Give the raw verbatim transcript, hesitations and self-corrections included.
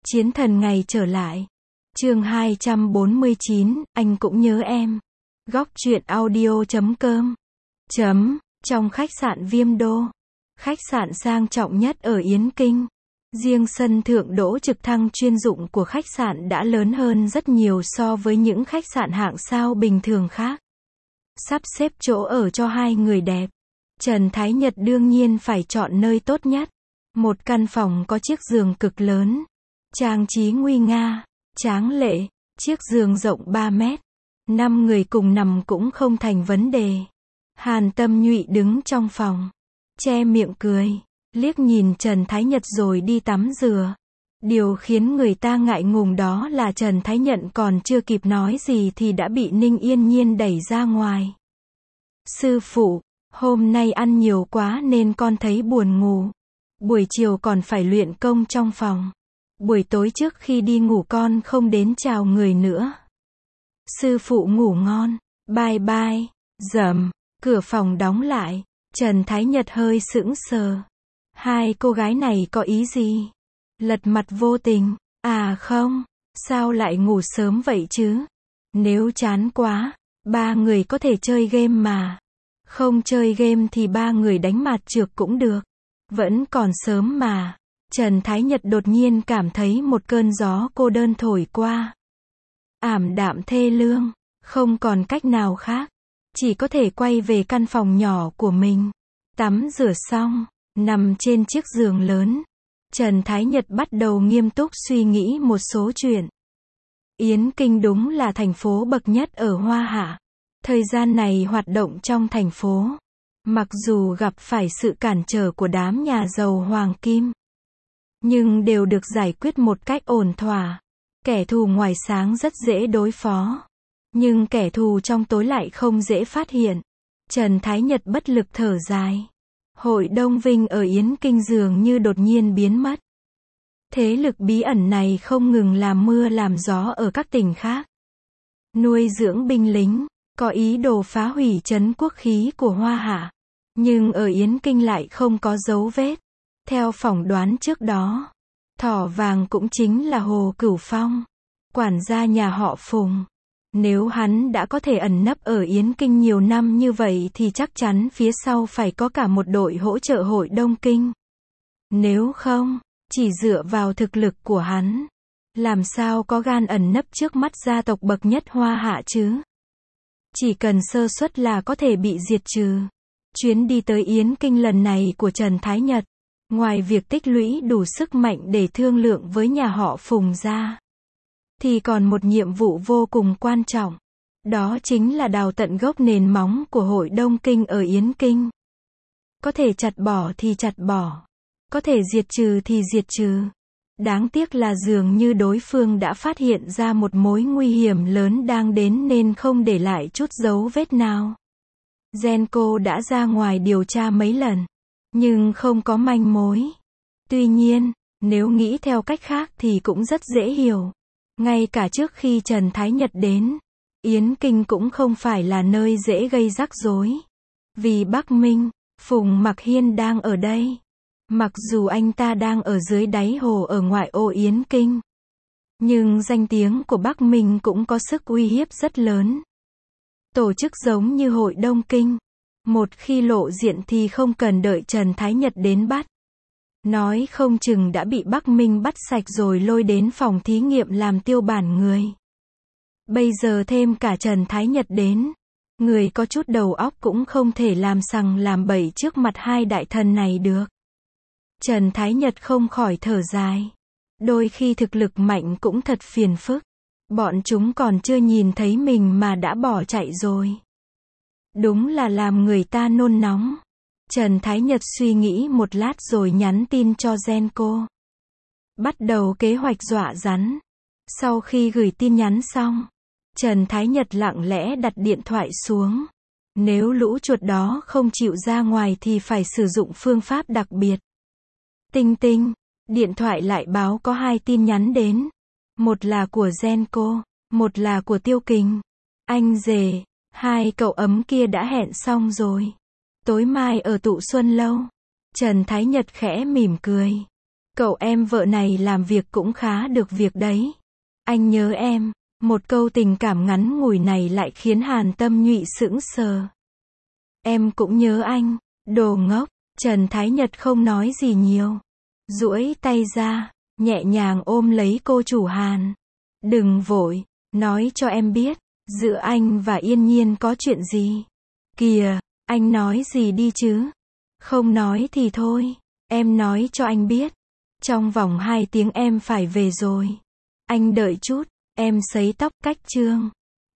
Chiến thần ngày trở lại. Chương hai trăm bốn mươi chín, anh cũng nhớ em. Góc truyện audio chấm com. Chấm, trong khách sạn Viêm Đô. Khách sạn sang trọng nhất ở Yến Kinh. Riêng sân thượng đỗ trực thăng chuyên dụng của khách sạn đã lớn hơn rất nhiều so với những khách sạn hạng sao bình thường khác. Sắp xếp chỗ ở cho hai người đẹp. Trần Thái Nhật đương nhiên phải chọn nơi tốt nhất. Một căn phòng có chiếc giường cực lớn. Trang trí nguy nga, tráng lệ, chiếc giường rộng ba mét. Năm người cùng nằm cũng không thành vấn đề. Hàn Tâm Nhụy đứng trong phòng, che miệng cười, liếc nhìn Trần Thái Nhật rồi đi tắm rửa. Điều khiến người ta ngại ngùng đó là Trần Thái Nhật còn chưa kịp nói gì thì đã bị Ninh Yên Nhiên đẩy ra ngoài. Sư phụ, hôm nay ăn nhiều quá nên con thấy buồn ngủ. Buổi chiều còn phải luyện công trong phòng. Buổi tối trước khi đi ngủ con không đến chào người nữa. Sư phụ ngủ ngon, bye bye. Rầm, cửa phòng đóng lại. Trần Thái Nhật hơi sững sờ. Hai cô gái này có ý gì? Lật mặt vô tình. À không, sao lại ngủ sớm vậy chứ? Nếu chán quá, ba người có thể chơi game mà. Không chơi game thì ba người đánh mạt trược cũng được. Vẫn còn sớm mà. Trần Thái Nhật đột nhiên cảm thấy một cơn gió cô đơn thổi qua. Ảm đạm thê lương, không còn cách nào khác. Chỉ có thể quay về căn phòng nhỏ của mình. Tắm rửa xong, nằm trên chiếc giường lớn. Trần Thái Nhật bắt đầu nghiêm túc suy nghĩ một số chuyện. Yến Kinh đúng là thành phố bậc nhất ở Hoa Hạ. Thời gian này hoạt động trong thành phố. Mặc dù gặp phải sự cản trở của đám nhà giàu hoàng kim. Nhưng đều được giải quyết một cách ổn thỏa. Kẻ thù ngoài sáng rất dễ đối phó. Nhưng kẻ thù trong tối lại không dễ phát hiện. Trần Thái Nhật bất lực thở dài. Hội Đông Vinh ở Yến Kinh dường như đột nhiên biến mất. Thế lực bí ẩn này không ngừng làm mưa làm gió ở các tỉnh khác. Nuôi dưỡng binh lính, có ý đồ phá hủy trấn quốc khí của Hoa Hạ. Nhưng ở Yến Kinh lại không có dấu vết. Theo phỏng đoán trước đó, thỏ vàng cũng chính là Hồ Cửu Phong, quản gia nhà họ Phùng. Nếu hắn đã có thể ẩn nấp ở Yến Kinh nhiều năm như vậy thì chắc chắn phía sau phải có cả một đội hỗ trợ Hội Đông Kinh. Nếu không, chỉ dựa vào thực lực của hắn, làm sao có gan ẩn nấp trước mắt gia tộc bậc nhất Hoa Hạ chứ? Chỉ cần sơ suất là có thể bị diệt trừ. Chuyến đi tới Yến Kinh lần này của Trần Thái Nhật, ngoài việc tích lũy đủ sức mạnh để thương lượng với nhà họ Phùng ra, thì còn một nhiệm vụ vô cùng quan trọng. Đó chính là đào tận gốc nền móng của Hội Đông Kinh ở Yến Kinh. Có thể chặt bỏ thì chặt bỏ. Có thể diệt trừ thì diệt trừ. Đáng tiếc là dường như đối phương đã phát hiện ra một mối nguy hiểm lớn đang đến nên không để lại chút dấu vết nào. Genco đã ra ngoài điều tra mấy lần, nhưng không có manh mối. Tuy nhiên, nếu nghĩ theo cách khác thì cũng rất dễ hiểu. Ngay cả trước khi Trần Thái Nhật đến, Yến Kinh cũng không phải là nơi dễ gây rắc rối. Vì Bắc Minh, Phùng Mặc Hiên đang ở đây. Mặc dù anh ta đang ở dưới đáy hồ ở ngoại ô Yến Kinh, nhưng danh tiếng của Bắc Minh cũng có sức uy hiếp rất lớn. Tổ chức giống như Hội Đông Kinh, một khi lộ diện thì không cần đợi Trần Thái Nhật đến bắt. Nói không chừng đã bị Bắc Minh bắt sạch rồi lôi đến phòng thí nghiệm làm tiêu bản người. Bây giờ thêm cả Trần Thái Nhật đến. Người có chút đầu óc cũng không thể làm sằng làm bậy trước mặt hai đại thần này được. Trần Thái Nhật không khỏi thở dài. Đôi khi thực lực mạnh cũng thật phiền phức. Bọn chúng còn chưa nhìn thấy mình mà đã bỏ chạy rồi. Đúng là làm người ta nôn nóng. Trần Thái Nhật suy nghĩ một lát rồi nhắn tin cho Genco. Bắt đầu kế hoạch dọa rắn. Sau khi gửi tin nhắn xong, Trần Thái Nhật lặng lẽ đặt điện thoại xuống. Nếu lũ chuột đó không chịu ra ngoài thì phải sử dụng phương pháp đặc biệt. Tinh tinh, điện thoại lại báo có hai tin nhắn đến. Một là của Genco, một là của Tiêu Kình. Anh rể, hai cậu ấm kia đã hẹn xong rồi. Tối mai ở Tụ Xuân Lâu. Trần Thái Nhật khẽ mỉm cười. Cậu em vợ này làm việc cũng khá được việc đấy. Anh nhớ em. Một câu tình cảm ngắn ngủi này lại khiến Hàn Tâm Nhụy sững sờ. Em cũng nhớ anh. Đồ ngốc. Trần Thái Nhật không nói gì nhiều. Duỗi tay ra, nhẹ nhàng ôm lấy cô chủ Hàn. Đừng vội, nói cho em biết, giữa anh và Yên Nhiên có chuyện gì. Kìa, anh nói gì đi chứ. Không nói thì thôi, em nói cho anh biết. Trong vòng hai tiếng em phải về rồi. Anh đợi chút, em sấy tóc cách trương.